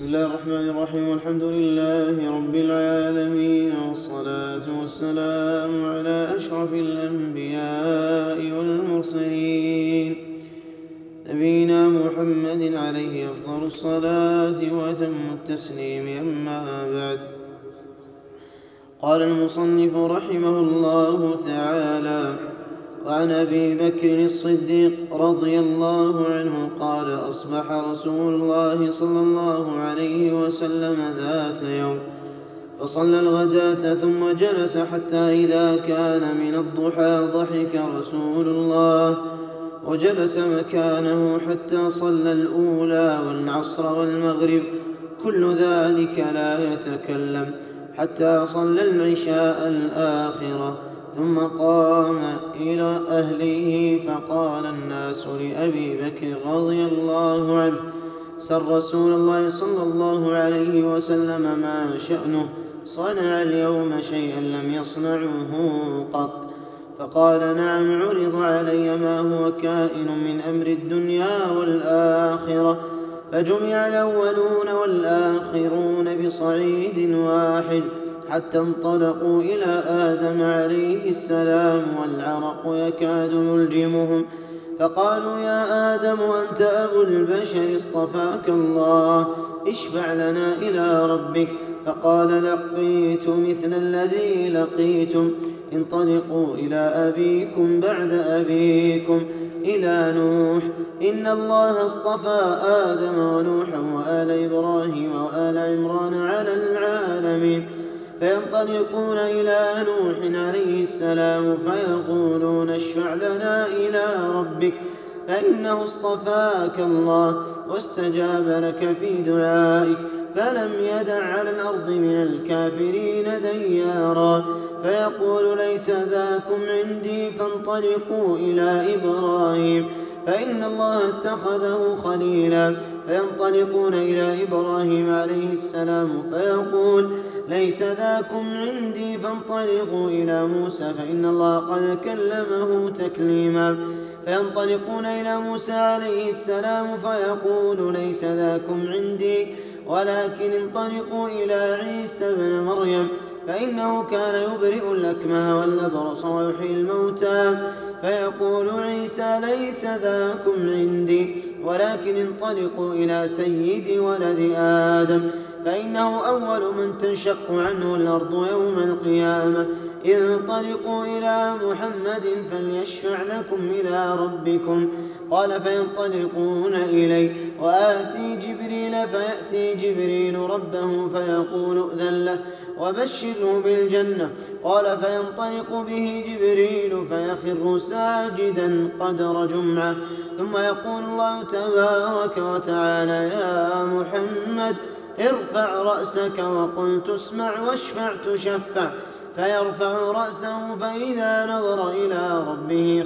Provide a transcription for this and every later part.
بسم الله الرحمن الرحيم. والحمد لله رب العالمين، والصلاة والسلام على أشرف الأنبياء والمرسلين، نبينا محمد عليه أفضل الصلاة وأتم التسليم. أما بعد، قال المصنف رحمه الله تعالى: وعن أبي بكر الصديق رضي الله عنه قال: أصبح رسول الله صلى الله عليه وسلم ذات يوم فصلى الغداة ثم جلس حتى إذا كان من الضحى ضحك رسول الله وجلس مكانه حتى صلى الأولى والعصر والمغرب كل ذلك لا يتكلم حتى صلى العشاء الآخرة، ثم قام إلى أهله فقال الناس لأبي بكر رضي الله عنه: سر رسول الله صلى الله عليه وسلم ما شأنه؟ صنع اليوم شيئا لم يصنعه قط. فقال: نعم، عرض علي ما هو كائن من أمر الدنيا والآخرة، فجمع الأولون والآخرون بصعيد واحد حتى انطلقوا إلى آدم عليه السلام والعرق يكاد يلجمهم، فقالوا: يا آدم، أنت أبو البشر، اصطفاك الله، اشفع لنا إلى ربك. فقال: لقيت مثل الذي لقيتم، انطلقوا إلى أبيكم بعد أبيكم إلى نوح، إن الله اصطفى آدم ونوحا وآل إبراهيم وآل عمران على العالمين. فينطلقون إلى نوح عليه السلام فيقولون: اشفع لنا إلى ربك، فإنه اصطفاك الله واستجاب لك في دعائك، فلم يدع على الأرض من الكافرين ديارا. فيقول: ليس ذاكم عندي، فانطلقوا إلى إبراهيم، فإن الله اتخذه خليلا. فينطلقون إلى إبراهيم عليه السلام فيقول: ليس ذاكم عندي، فانطلقوا إلى موسى، فإن الله قد كلمه تكليما. فينطلقون إلى موسى عليه السلام فيقول: ليس ذاكم عندي، ولكن انطلقوا إلى عيسى بن مريم، فإنه كان يبرئ الأكمه والأبرص ويحيي الموتى. فيقول عيسى: ليس ذاكم عندي، ولكن انطلقوا إلى سيد ولد آدم، فإنه أول من تنشق عنه الأرض يوم القيامة. انطلقوا إلى محمد فليشفع لكم إلى ربكم. قال: فينطلقون إليه وآتي جبريل، فيأتي جبريل ربه فيقول: ائذن له وبشره بالجنة. قال: فينطلق به جبريل فيخر ساجدا قدر جمعة، ثم يقول الله تبارك وتعالى: يا محمد، ارفع رأسك وقل تسمع واشفع تشفع. فيرفع رأسه فإذا نظر إلى ربه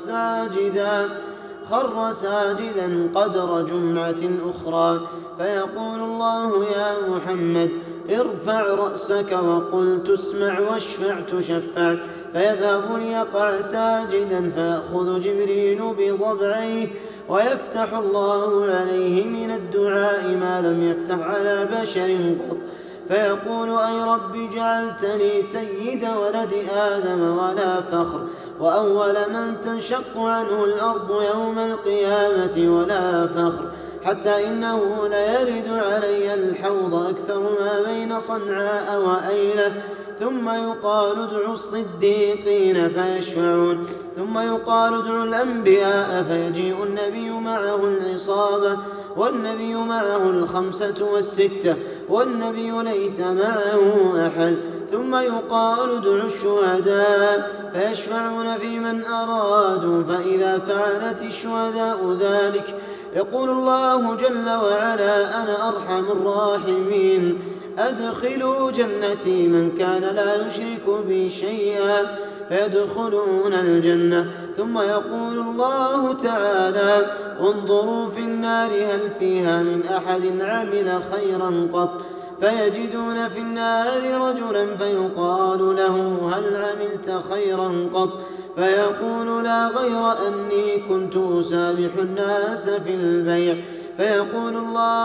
خر ساجدا قدر جمعة أخرى. فيقول الله: يا محمد، ارفع رأسك وقل تسمع واشفع تشفع. فيذهب ليقع ساجدا فيأخذ جبريل بضبعيه ويفتح الله عليه من الدعاء ما لم يفتح على بشر قط. فيقول: أي رب، جعلتني سيد ولد آدم ولا فخر، وأول من تنشق عنه الأرض يوم القيامة ولا فخر، حتى إنه ليرد علي الحوض أكثر ما بين صنعاء وأيلة. ثم يقال: ادعوا الصديقين فيشفعون. ثم يقال: ادعوا الأنبياء فيجيء النبي معه العصابة، والنبي معه 5 و6، والنبي ليس معه أحد. ثم يقال: ادعوا الشهداء فيشفعون في من أرادوا. فإذا فعلت الشهداء ذلك يقول الله جل وعلا: أنا أرحم الراحمين، أدخلوا جنتي من كان لا يشرك بي شيئا، فيدخلون الجنة. ثم يقول الله تعالى: انظروا في النار هل فيها من أحد عمل خيرا قط، فيجدون في النار رجلا فيقال له: هل عملت خيرا قط؟ فيقول: لا، غير أني كنت أسابح الناس في البيع. فيقول الله: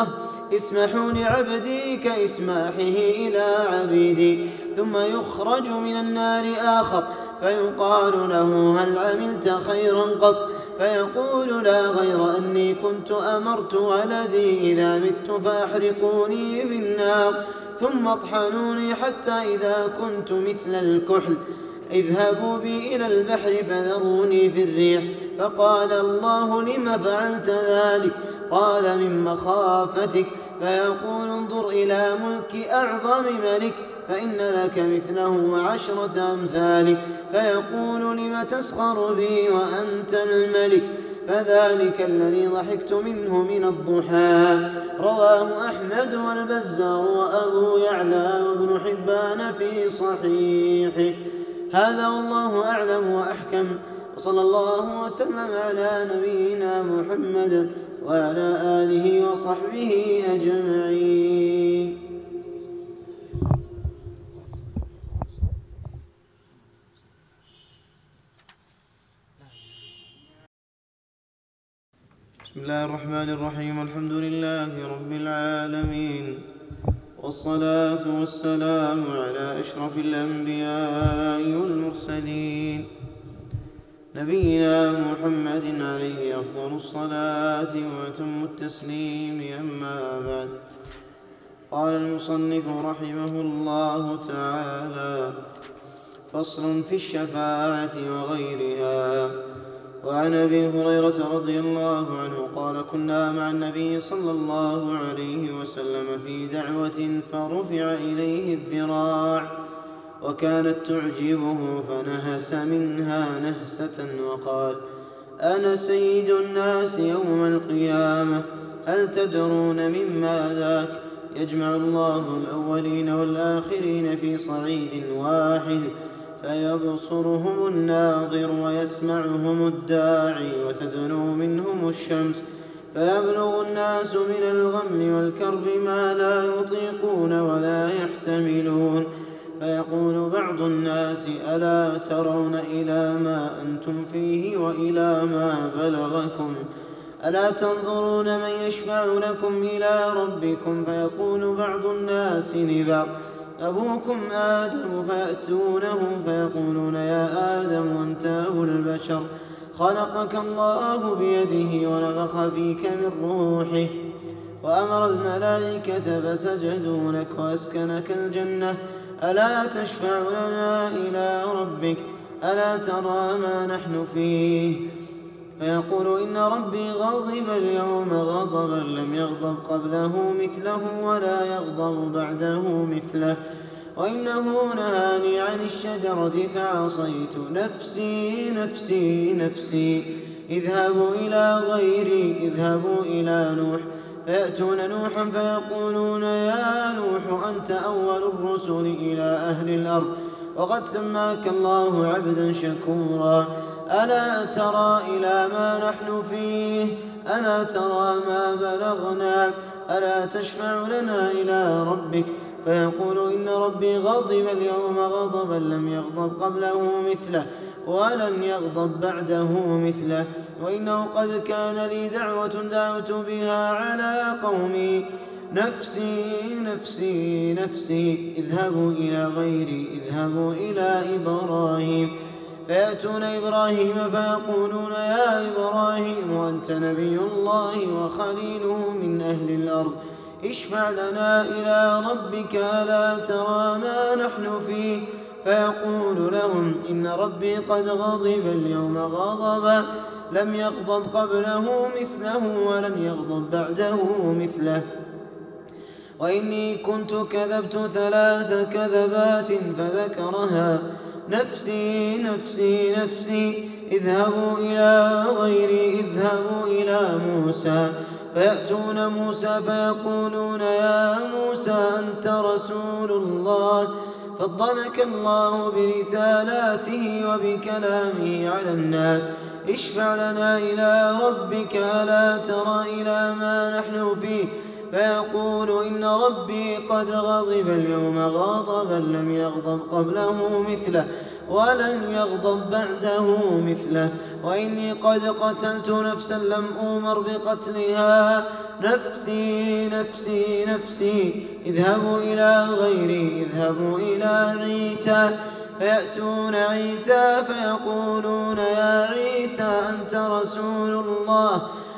اسمحوا لعبدي كإسماحه إلى عبيدي. ثم يخرج من النار آخر فيقال له هل عملت خيرا قط؟ فيقول لا، غير أني كنت أمرت ولدي إذا مت فأحرقوني بالنار ثم اطحنوني حتى إذا كنت مثل الكحل اذهبوا بي إلى البحر فذروني في الريح. فقال الله لم فعلت ذلك؟ قال من مخافتك. فيقول انظر إلى ملك أعظم ملك فإن لك مثله وعشرة أمثالك. فيقول لم تسخر بي وأنت الملك؟ فذلك الذي ضحكت منه من الضحى. رواه أحمد والبزار وأبو يعلى وابن حبان في صحيحه. هذا والله أعلم وأحكم، وصلى الله وسلم على نبينا محمد وعلى آله وصحبه أجمعين. بسم الله الرحمن الرحيم. الحمد لله رب العالمين، والصلاة والسلام على أشرف الأنبياء والمرسلين نبينا محمد عليه أفضل الصلاة وأتم التسليم. أما بعد، قال المصنف رحمه الله تعالى: فصل في الشفاعة وغيرها. وعن أبي هريرة رضي الله عنه قال: كنا مع النبي صلى الله عليه وسلم في دعوة فرفع إليه الذراع وكانت تعجبه فنهس منها نهسة وقال: أنا سيد الناس يوم القيامة، هل تدرون مما ذاك؟ يجمع الله الأولين والآخرين في صعيد واحد فيبصرهم الناظر ويسمعهم الداعي وتدنو منهم الشمس، فيبلغ الناس من الغم والكرب ما لا يطيقون ولا يحتملون، فيقول بعض الناس: ألا ترون إلى ما أنتم فيه وإلى ما بلغكم؟ ألا تنظرون من يشفع لكم إلى ربكم؟ فيقول بعض الناس لبعض: أبوكم آدم. فيأتونه فيقولون: يا آدم أنت أبو البشر، خلقك الله بيده ونفخ فيك من روحه وأمر الملائكة فسجدوا لك وأسكنك الجنة، ألا تشفع لنا إلى ربك؟ ألا ترى ما نحن فيه؟ فيقول: إن ربي غضب اليوم غضبا لم يغضب قبله مثله ولا يغضب بعده مثله، وإنه نهاني عن الشجرة فعصيت، نفسي نفسي نفسي. اذهبوا إلى غيري، اذهبوا إلى نوح. فيأتون نوحا فيقولون: يا نوح أنت أول الرسل إلى أهل الأرض، وقد سماك الله عبدا شكورا، ألا ترى إلى ما نحن فيه؟ ألا ترى ما بلغنا؟ ألا تشفع لنا إلى ربك؟ فيقول: إن ربي غضب اليوم غضبا لم يغضب قبله مثله ولن يغضب بعده مثله، وإنه قد كان لي دعوة دعوت بها على قومي، نفسي نفسي نفسي. اذهبوا إلى غيري، اذهبوا إلى إبراهيم. فيأتون إبراهيم فيقولون: يا إبراهيم أنت نبي الله وخليله من أهل الأرض، اشفع لنا إلى ربك، ألا ترى ما نحن فيه؟ فيقول لهم: إن ربي قد غضب اليوم غضبا لم يغضب قبله مثله ولن يغضب بعده مثله، وإني كنت كذبت 3 كذبات فذكرها، نفسي نفسي نفسي. اذهبوا إلى غيري، اذهبوا إلى موسى. فيأتون موسى فيقولون: يا موسى أنت رسول الله، فضلك الله برسالاته وبكلامه على الناس، اشفع لنا إلى ربك، ألا ترى إلى ما نحن فيه؟ فيقول: إن ربي قد غضب اليوم غضبا لم يغضب قبله مثله، ولن يغضب بعده مثله. وإني قد قتلت نفسا لم أؤمر بقتلها، نفسي نفسي نفسي، اذهبوا إلى غيري، اذهبوا إلى عيسى. فيأتون عيسى فيقولون يا عيسى أنت رسول الله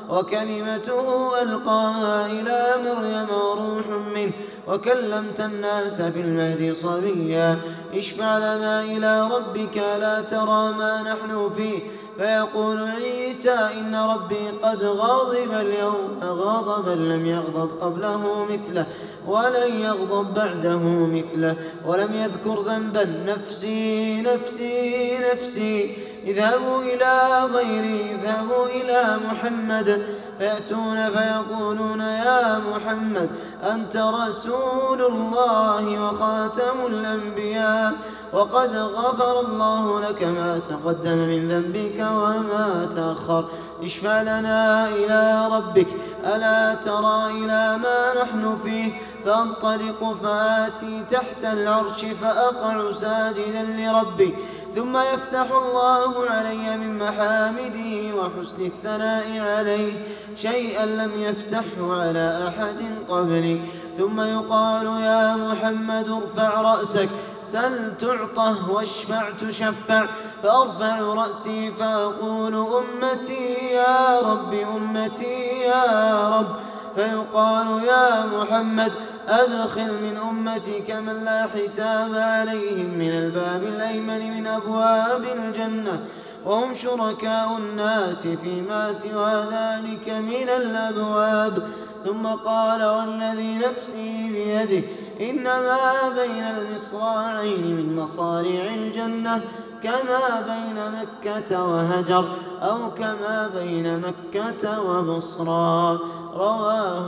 وكلمته ألقاها إلى مريم وروح منه وكلمت الناس في المهد صبيا، اشفع لنا إلى ربك لا ترى ما نحن فيه. فيقول عيسى إن ربي قد غضب اليوم غضبا لم يغضب قبله مثله ولن يغضب بعده مثله، ولم يذكر ذنبا. نفسي نفسي نفسي، اذهبوا إلى غيري، اذهبوا إلى محمد. فيأتون فيقولون يا محمد أنت رسول الله وخاتم الأنبياء وقد غفر الله لك ما تقدم من ذنبك وما تأخر، اشفع لنا إلى ربك ألا ترى إلى ما نحن فيه. فانطلق فآتي تحت العرش فأقع ساجدا لربي، ثم يفتح الله علي من محامده وحسن الثناء عليه شيئا لم يفتحه على أحد قبلي، ثم يقال يا محمد ارفع رأسك سل تعطه واشفع تشفع. فأرفع رأسي فأقول أمتي يا رب أمتي يا رب. فيقال يا محمد أدخل من أمتك من لا حساب عليهم من الباب الأيمن من أبواب الجنة، وهم شركاء الناس فيما سوى ذلك من الأبواب. ثم قال والذي نفسي بيده إنما بين المصراعين من مصارع الجنة كما بين مكة وهجر أو كما بين مكة وبصرى. رواه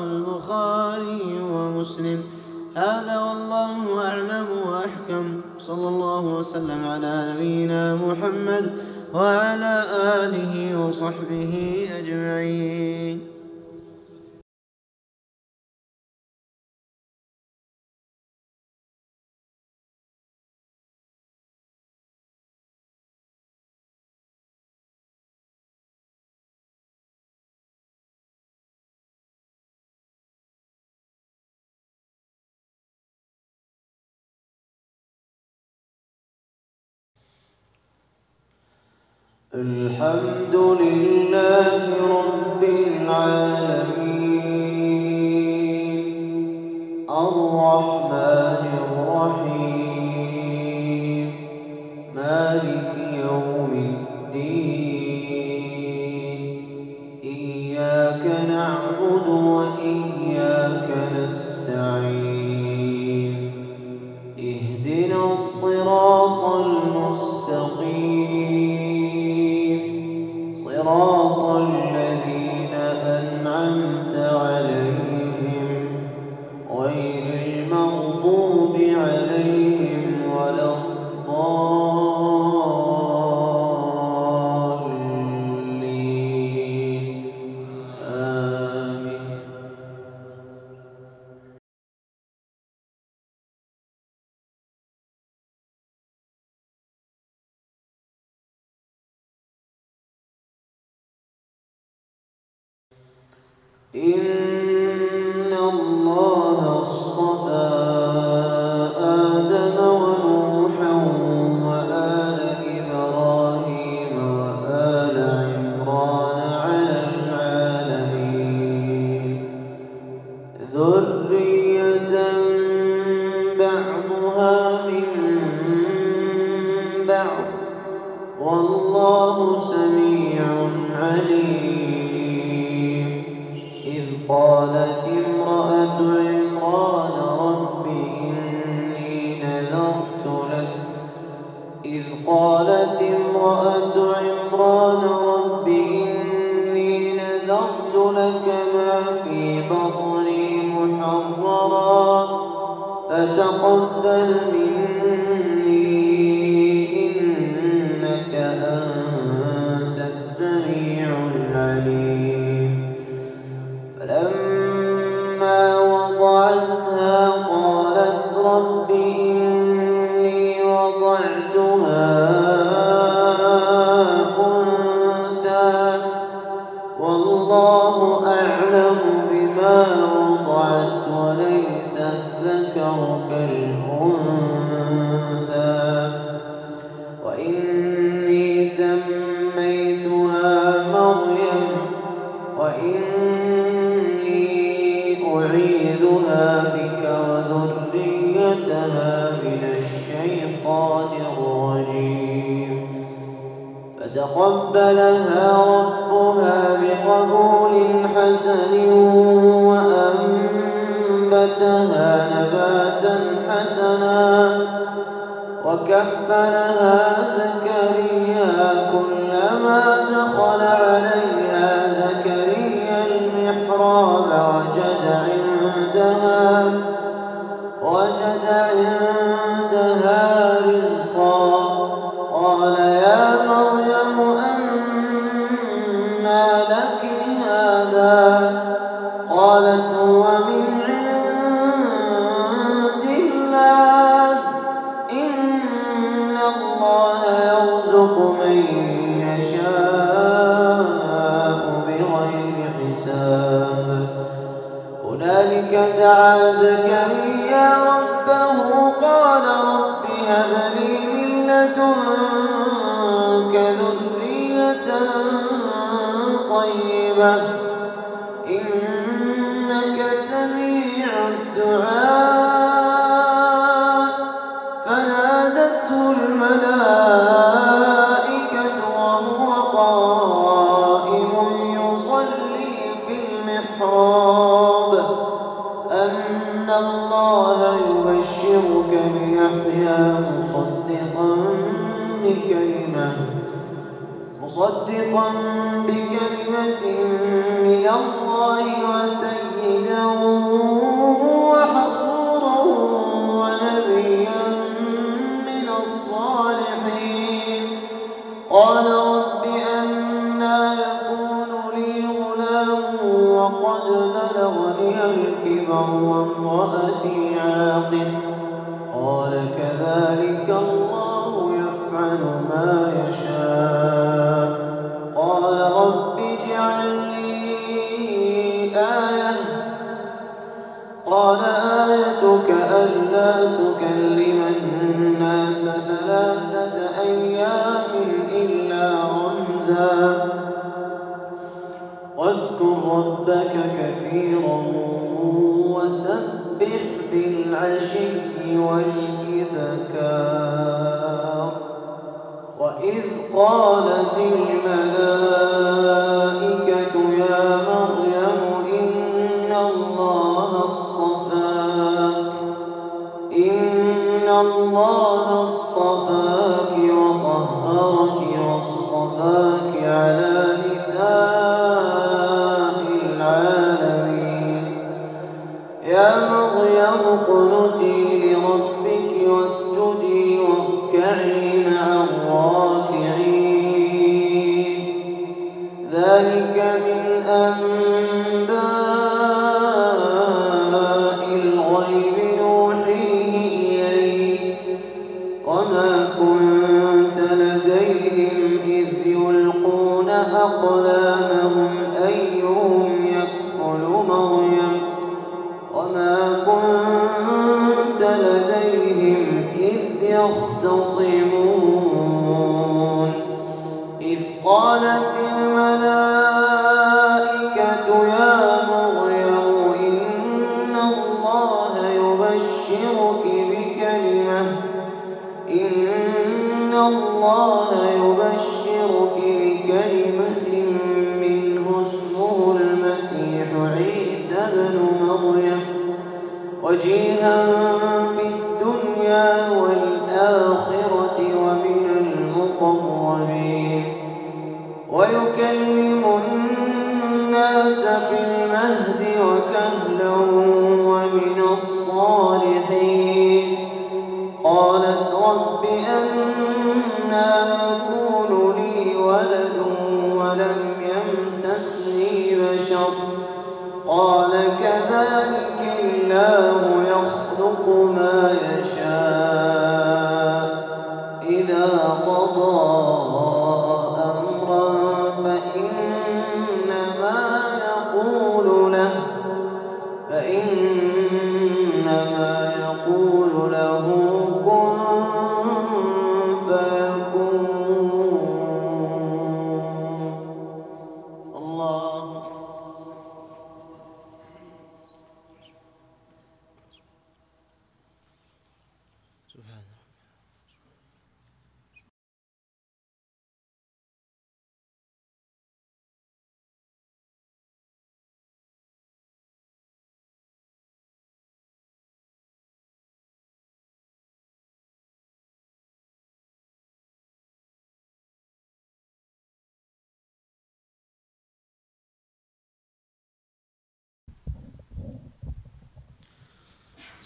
البخاري ومسلم. هذا والله أعلم وأحكم، صلى الله وسلم على نبينا محمد وعلى آله وصحبه أجمعين. الحمد لله رب العالمين الرحمن الرحيم مالك يوم الدين إياك نعبد وإياك نستعين اهدنا الصراط المستقيم صراط الذين أنعمت عليهم غير المغضوب عليهم ولا الضالين آمين. إن الله اصطفى آدم ونوحا وآل إبراهيم وآل عمران على العالمين ذرية بعضها من بعض والله سميع عليم. إذ قالت امرأة عمران رب إني نذرت لك ما في بطني محررا فتقبل مني إنك أنت السميع العليم. فلما وضعتها قالت رب إني وضعتها أعلم بما وضعت وليس الذكر كالأنثى وإني سميتها مريم وإني أعيذها بك وذريتها من الشيطان الرجيم فتقبلها ربها بقبول حسن وأنبتها نباتا حسنا وكفلها زكريا كلما دخل عليها زكريا المحراب وجد عندها رزقا قال يا مريم أنى لك هذا قالت هو من عند الله إن الله يرزق من يشاء بغير حساب هنالك دعا زكريا ربه قال رب هب لي من لدنك ذرية طيبة إنك سميع الدعاء فنادته الملائكة وهو قائم يصلي في المحراب أن الله يبشرك بيحيى مصدقا بكلمة من الله وسيدا وحصورا ونبيا من الصالحين قال رب أنى يكون لي غلام وقد بلغني الكبر وامرأتي عاقر قال كذلك الله يفعل ما يشاء قال رب اجعل لي آية قال آيتك ألا تكلم الناس 3 أيام إلا رمزا واذكر ربك كثيرا وسبح بالعشي والإبكار وإذ قالت الملائكة يا مريم إن الله اصطفاك وطهرك واصطفاك على نساء العالمين يا مريم اقنتي لربك واسجدي واركعي مع الراكعين ذلك من أنباء الغيب نوحيه إليك وما كنت لديهم إذ يلقون أقلامهم أيهم يكفل مريم وما كنت لديهم إذ يختصمون إذ قالت الملائكة يا مريم إن الله يبشرك بكلمة منه اسمه المسيح عيسى ابن مريم وجيها في الدنيا والآخرة ومن المقربين ويكلم الناس في المهد وكهلا ومن الصالحين قالت رب أنى يكون لي ولد ولم يمسسني بشر قال كذلك الله يخلق ما يشاء إذا قضى أمرا فإنما يقول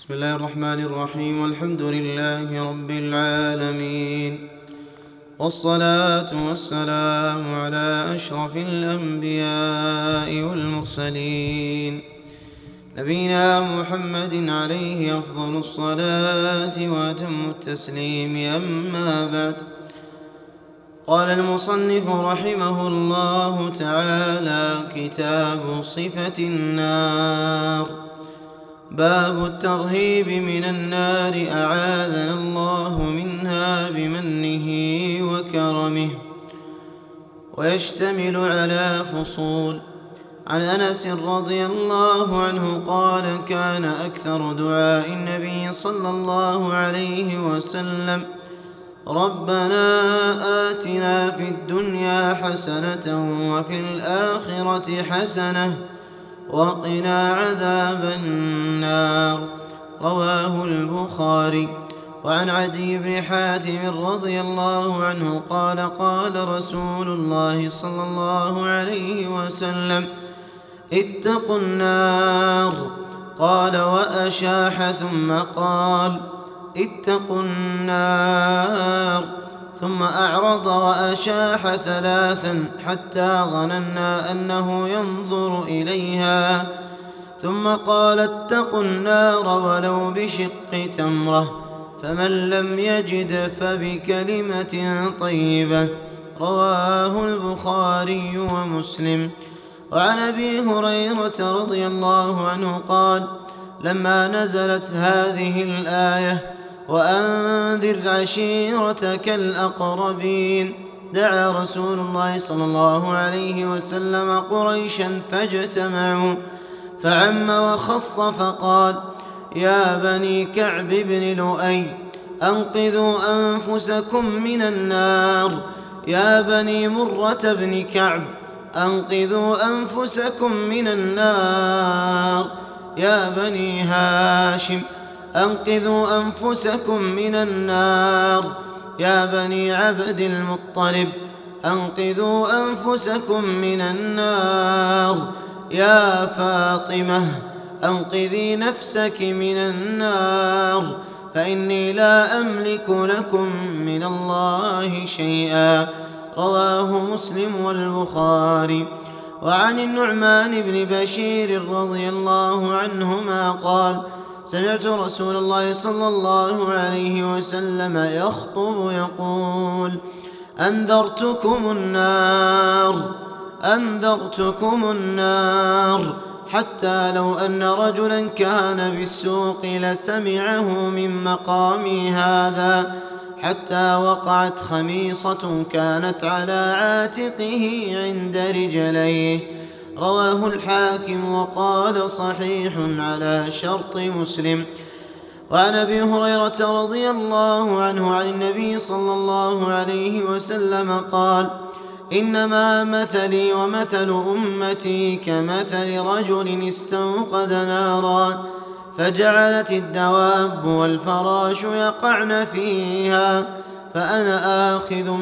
بسم الله الرحمن الرحيم. والحمد لله رب العالمين، والصلاة والسلام على أشرف الأنبياء والمرسلين، نبينا محمد عليه أفضل الصلاة وأتم التسليم. أما بعد، قال المصنف رحمه الله تعالى: كتاب صفة النار. باب الترهيب من النار، أعاذنا الله منها بمنه وكرمه. ويشتمل على فصول. عن أنس رضي الله عنه قال: كان أكثر دعاء النبي صلى الله عليه وسلم: ربنا آتنا في الدنيا حسنة وفي الآخرة حسنة وقنا عذاب النار. رواه البخاري. وعن عدي بن حاتم رضي الله عنه قال: قال رسول الله صلى الله عليه وسلم: اتقوا النار. قال: وأشاح ثم قال: اتقوا النار، ثم أعرض وأشاح ثلاثا حتى ظننا أنه ينظر إليها، ثم قال: اتقوا النار ولو بشق تمرة، فمن لم يجد فبكلمة طيبة. رواه البخاري ومسلم. وعن أبي هريرة رضي الله عنه قال: لما نزلت هذه الآية: وأنذر عشيرتك الأقربين، دعا رسول الله صلى الله عليه وسلم قريشا فاجتمعوا، فعم وخص فقال: يا بني كعب بن لؤي، أنقذوا أنفسكم من النار. يا بني مرة بن كعب، أنقذوا أنفسكم من النار. يا بني هاشم، أنقذوا أنفسكم من النار. يا بني عبد المطلب، أنقذوا أنفسكم من النار. يا فاطمة، أنقذي نفسك من النار، فإني لا أملك لكم من الله شيئا. رواه مسلم والبخاري. وعن النعمان بن بشير رضي الله عنهما قال: سمعت رسول الله صلى الله عليه وسلم يخطب يقول: أنذرتكم النار، أنذرتكم النار، حتى لو أن رجلا كان بالسوق لسمعه من مقامي هذا، حتى وقعت خميصة كانت على عاتقه عند رجليه. رواه الحاكم وقال: صحيح على شرط مسلم. وعن أبي هريرة رضي الله عنه عن النبي صلى الله عليه وسلم قال: إنما مثلي ومثل أمتي كمثل رجل استوقد نارا، فجعلت الدواب والفراش يقعن فيها، فأنا آخذ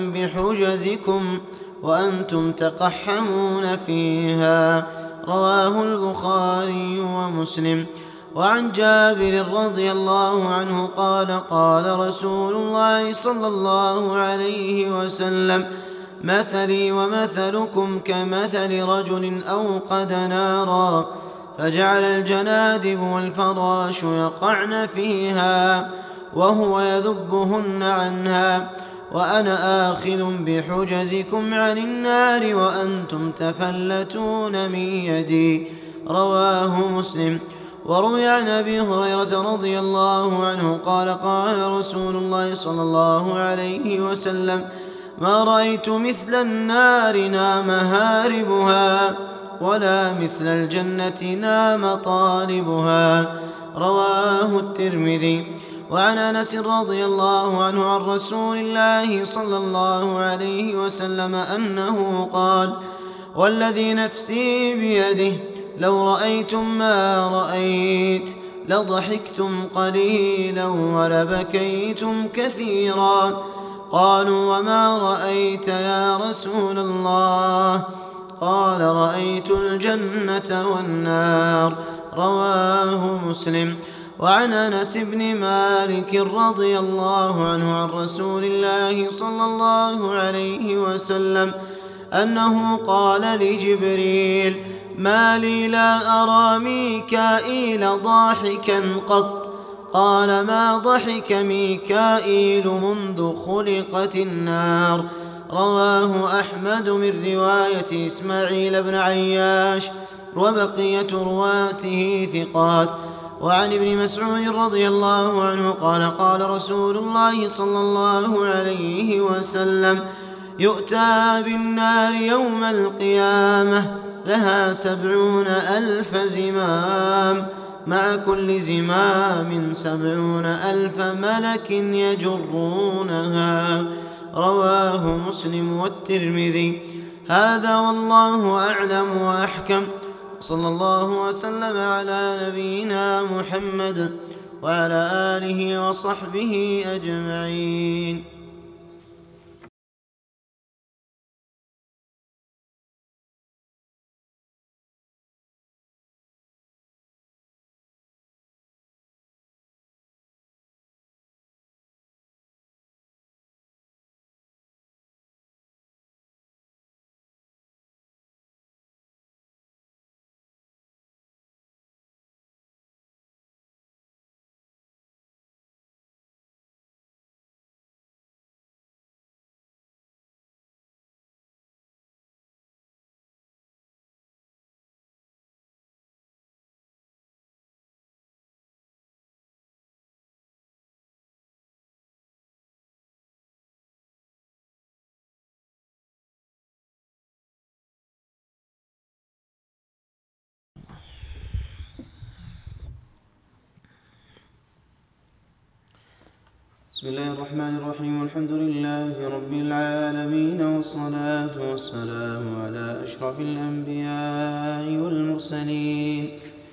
بحجزكم وأنتم تقحمون فيها. رواه البخاري ومسلم. وعن جابر رضي الله عنه قال: قال رسول الله صلى الله عليه وسلم: مثلي ومثلكم كمثل رجل أوقد نارا، فجعل الجنادب والفراش يقعن فيها وهو يذبهن عنها، وأنا آخذ بحجزكم عن النار وأنتم تفلتون من يدي. رواه مسلم. وروي عن أبي هريرة رضي الله عنه قال: قال رسول الله صلى الله عليه وسلم: ما رأيت مثل النار نام هاربها، ولا مثل الجنة نام طالبها. رواه الترمذي. وعن أنس رضي الله عنه عن رسول الله صلى الله عليه وسلم أنه قال: والذي نفسي بيده لو رأيتم ما رأيت لضحكتم قليلا ولبكيتم كثيرا. قالوا: وما رأيت يا رسول الله؟ قال: رأيت الجنة والنار. رواه مسلم. وعن أنس بن مالك رضي الله عنه عن رسول الله صلى الله عليه وسلم أنه قال لجبريل: ما لي لا أرى ميكائيل ضاحكا قط؟ قال: ما ضحك ميكائيل منذ خلقت النار. رواه أحمد من رواية إسماعيل بن عياش، وبقية رواته ثقات. وعن ابن مسعود رضي الله عنه قال: قال رسول الله صلى الله عليه وسلم: يؤتى بالنار يوم القيامة لها 70,000 زمام، مع كل زمام 70,000 ملك يجرونها. رواه مسلم والترمذي. هذا والله أعلم وأحكم، صلى الله وسلم على نبينا محمد وعلى آله وصحبه أجمعين. بسم الله الرحمن الرحيم. الحمد لله رب العالمين، والصلاة والسلام على أشرف الأنبياء والمرسلين،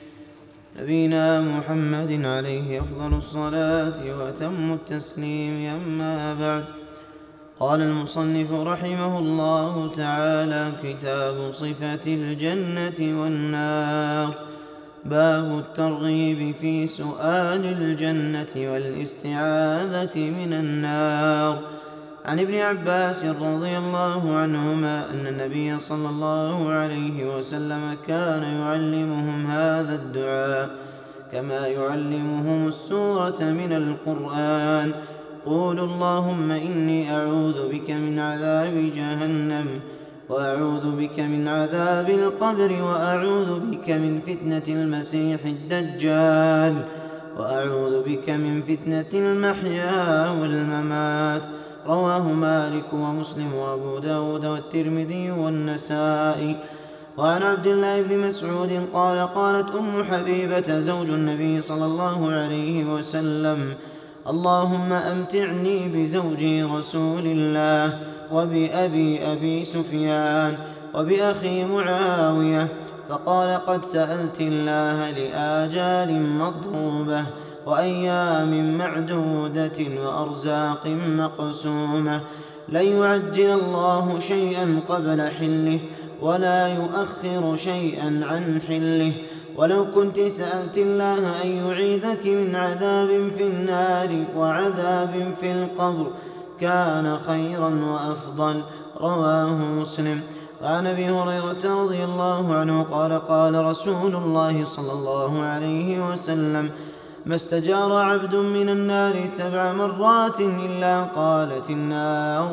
نبينا محمد عليه أفضل الصلاة وأتم التسليم. أما بعد، قال المصنف رحمه الله تعالى: كتاب صفة الجنة والنار. باب الترغيب في سؤال الجنة والاستعاذة من النار. عن ابن عباس رضي الله عنهما أن النبي صلى الله عليه وسلم كان يعلمهم هذا الدعاء كما يعلمهم السورة من القرآن: قولوا اللهم إني أعوذ بك من عذاب جهنم، وأعوذ بك من عذاب القبر، وأعوذ بك من فتنة المسيح الدجال، وأعوذ بك من فتنة المحيا والممات. رواه مالك ومسلم وأبو داود والترمذي والنسائي. وعن عبد الله بن مسعود قال: قالت أم حبيبة زوج النبي صلى الله عليه وسلم: اللهم أمتعني بزوجي رسول الله، وبأبي أبي سفيان، وبأخي معاوية. فقال: قد سألت الله لآجال مضروبة، وأيام معدودة، وأرزاق مقسومة، لن يعجل الله شيئا قبل حله، ولا يؤخر شيئا عن حله. ولو كنت سألت الله أن يعيذك من عذاب في النار وعذاب في القبر كان خيرا وأفضل. رواه مسلم. وعن أبي هريرة رضي الله عنه قال: قال رسول الله صلى الله عليه وسلم: ما استجار عبد من النار 7 مرات إلا قالت النار: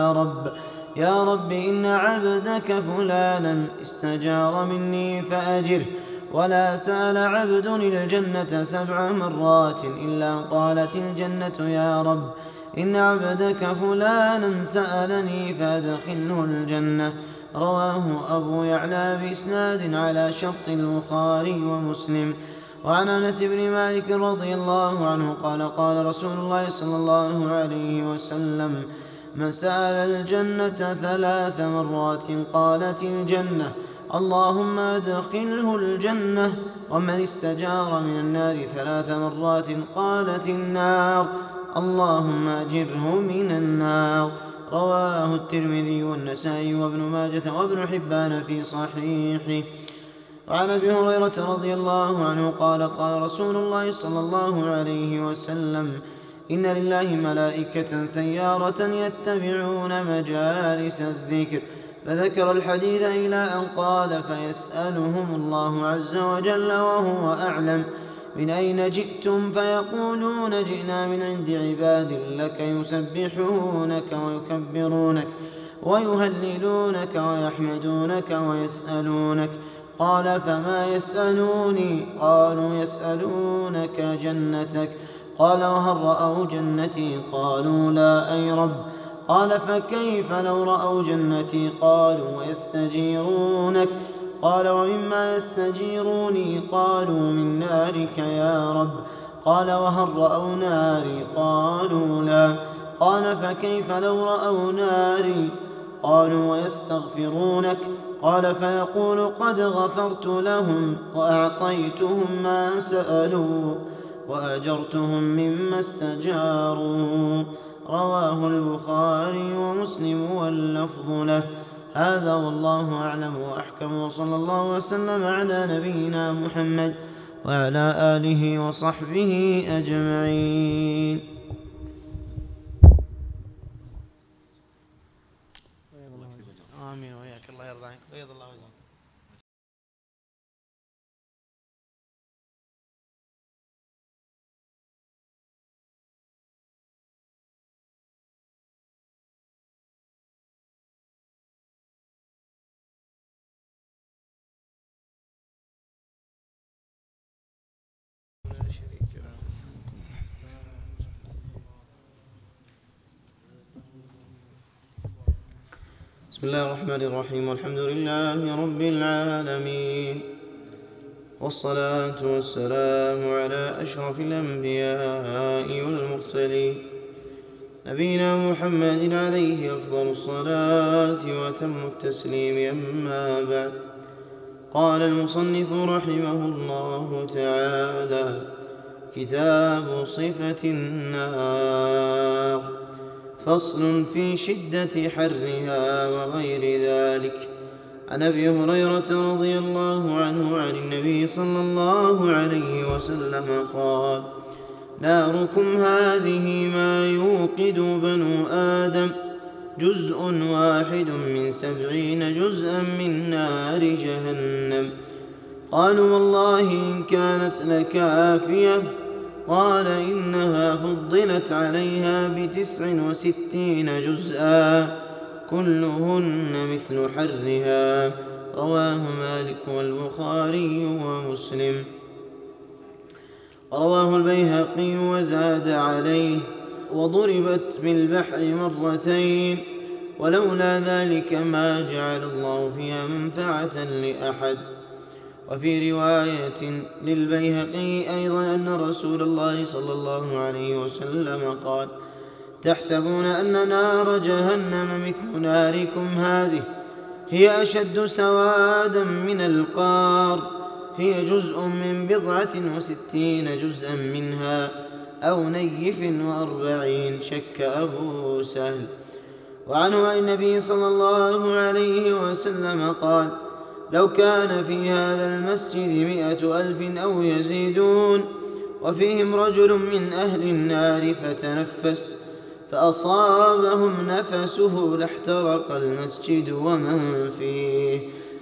يا رب إن عبدك فلانا استجار مني فأجره. ولا سأل عبد الجنة 7 مرات إلا قالت الجنة: يا رب إن عبدك فلانا سألني فأدخله الجنة. رواه أبو يعلى بإسناد على شرط البخاري ومسلم. وعن أنس بن مالك رضي الله عنه قال: قال رسول الله صلى الله عليه وسلم: من سأل الجنة 3 مرات قالت الجنة: اللهم أدخله الجنة. ومن استجار من النار 3 مرات قالت النار: اللهم أجره من النار. رواه الترمذي والنسائي وابن ماجة وابن حبان في صحيحه. وعن أبي هريرة رضي الله عنه قال قال رسول الله صلى الله عليه وسلم إن لله ملائكة سيارة يتبعون مجالس الذكر، فذكر الحديث إلى أن قال فيسألهم الله عز وجل وهو أعلم من أين جئتم، فيقولون جئنا من عند عباد لك يسبحونك ويكبرونك ويهللونك ويحمدونك ويسألونك. قال فما يسألوني؟ قالوا يسألونك جنتك. قال وهل رأوا جنتي؟ قالوا لا أي رب. قال فكيف لو رأوا جنتي؟ قالوا ويستجيرونك. قال ومما يستجيروني؟ قالوا من نارك يا رب. قال وهل رأوا ناري؟ قالوا لا. قال فكيف لو رأوا ناري؟ قالوا ويستغفرونك. قال فيقول قد غفرت لهم وأعطيتهم ما سألوا وأجرتهم مما استجاروا. رواه البخاري ومسلم واللفظ له. هذا والله أعلم وأحكم، وصلى الله وسلم على نبينا محمد وعلى آله وصحبه أجمعين. آمين وإياك، الله يرضى عنك، بيض الله وجهك. بسم الله الرحمن الرحيم، والحمد لله رب العالمين، والصلاة والسلام على أشرف الأنبياء والمرسلين نبينا محمد عليه أفضل الصلاة وأتم التسليم. أما بعد، قال المصنف رحمه الله تعالى: كتاب صفة النار، فصل في شدة حرها وغير ذلك. عن أبي هريرة رضي الله عنه عن النبي صلى الله عليه وسلم قال: ناركم هذه ما يوقد بنو آدم جزء واحد من 70 جزءا من نار جهنم. قالوا والله إن كانت لكافية. قال إنها فضلت عليها ب69 جزءا كلهن مثل حرها. رواه مالك والبخاري ومسلم. ورواه البيهقي وزاد عليه: وضربت بالبحر مرتين، ولولا ذلك ما جعل الله فيها منفعة لأحد. وفي رواية للبيهقي أيضا أن رسول الله صلى الله عليه وسلم قال: تحسبون أن نار جهنم مثل ناركم هذه، هي أشد سوادا من القار، هي جزء من 69 جزءا منها، أو نيف 40. شك أبو سهل. وعنه عن النبي صلى الله عليه وسلم قال: لو كان في هذا المسجد 100,000 أو يزيدون، وفيهم رجل من أهل النار فتنفس فأصابهم نفسه لاحترق المسجد ومن فيه.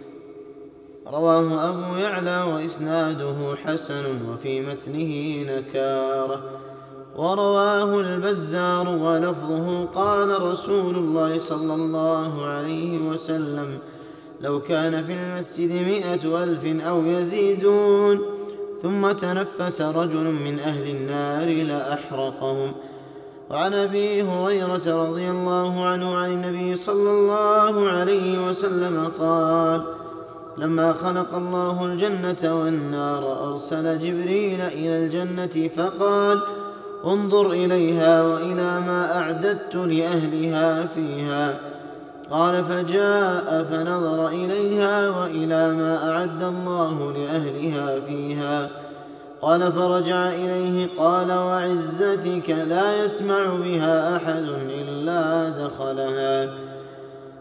رواه أبو يعلى وإسناده حسن، وفي متنه نكارة. ورواه البزار ولفظه: قال رسول الله صلى الله عليه وسلم: لو كان في المسجد 100,000 أو يزيدون، ثم تنفس رجل من أهل النار لأحرقهم. وعن أبي هريرة رضي الله عنه عن النبي صلى الله عليه وسلم قال: لما خلق الله الجنة والنار أرسل جبريل إلى الجنة فقال: انظر إليها وإلى ما أعددت لأهلها فيها. قال: فجاء فنظر إليها وإلى ما أعد الله لأهلها فيها. قال: فرجع إليه قال: وعزتك لا يسمع بها أحد إلا دخلها.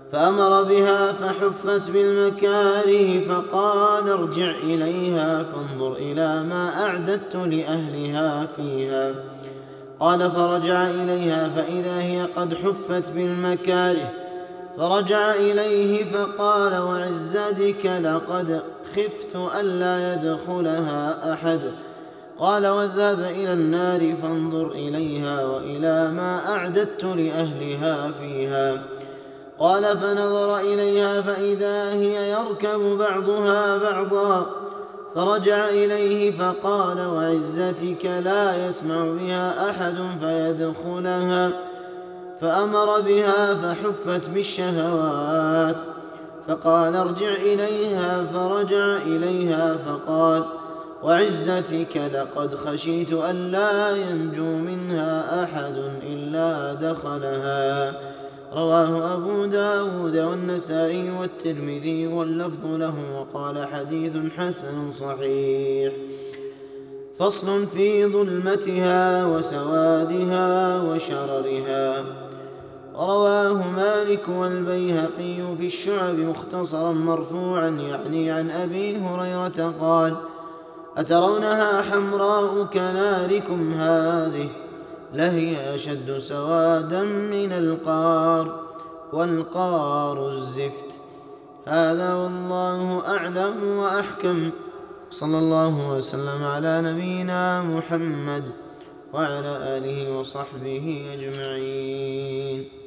فأمر بها فحفت بالمكاره، فقال ارجع إليها فانظر إلى ما أعددت لأهلها فيها. قال فرجع إليها فإذا هي قد حفت بالمكاره، فرجع إليه فقال وعزتك لقد خفت ألا يدخلها أحد. قال واذهب إلى النار فانظر إليها وإلى ما أعددت لأهلها فيها. قال فنظر إليها فإذا هي يركب بعضها بعضا، فرجع إليه فقال وعزتك لا يسمع بها أحد فيدخلها. فأمر بها فحفت بالشهوات، فقال ارجع إليها، فرجع إليها فقال وعزتك لقد خشيت ألا ينجو منها أحد إلا دخلها. رواه أبو داود والنسائي والترمذي واللفظ له، وقال حديث حسن صحيح. فصل في ظلمتها وسوادها وشررها. رواه مالك والبيهقي في الشعب مختصرا مرفوعا، يعني عن أبي هريرة قال أترونها حمراء كناركم هذه، لهي أشد سوادا من القار، والقار الزفت. هذا والله أعلم وأحكم. صلى الله وسلم على نبينا محمد وعلى آله وصحبه أجمعين.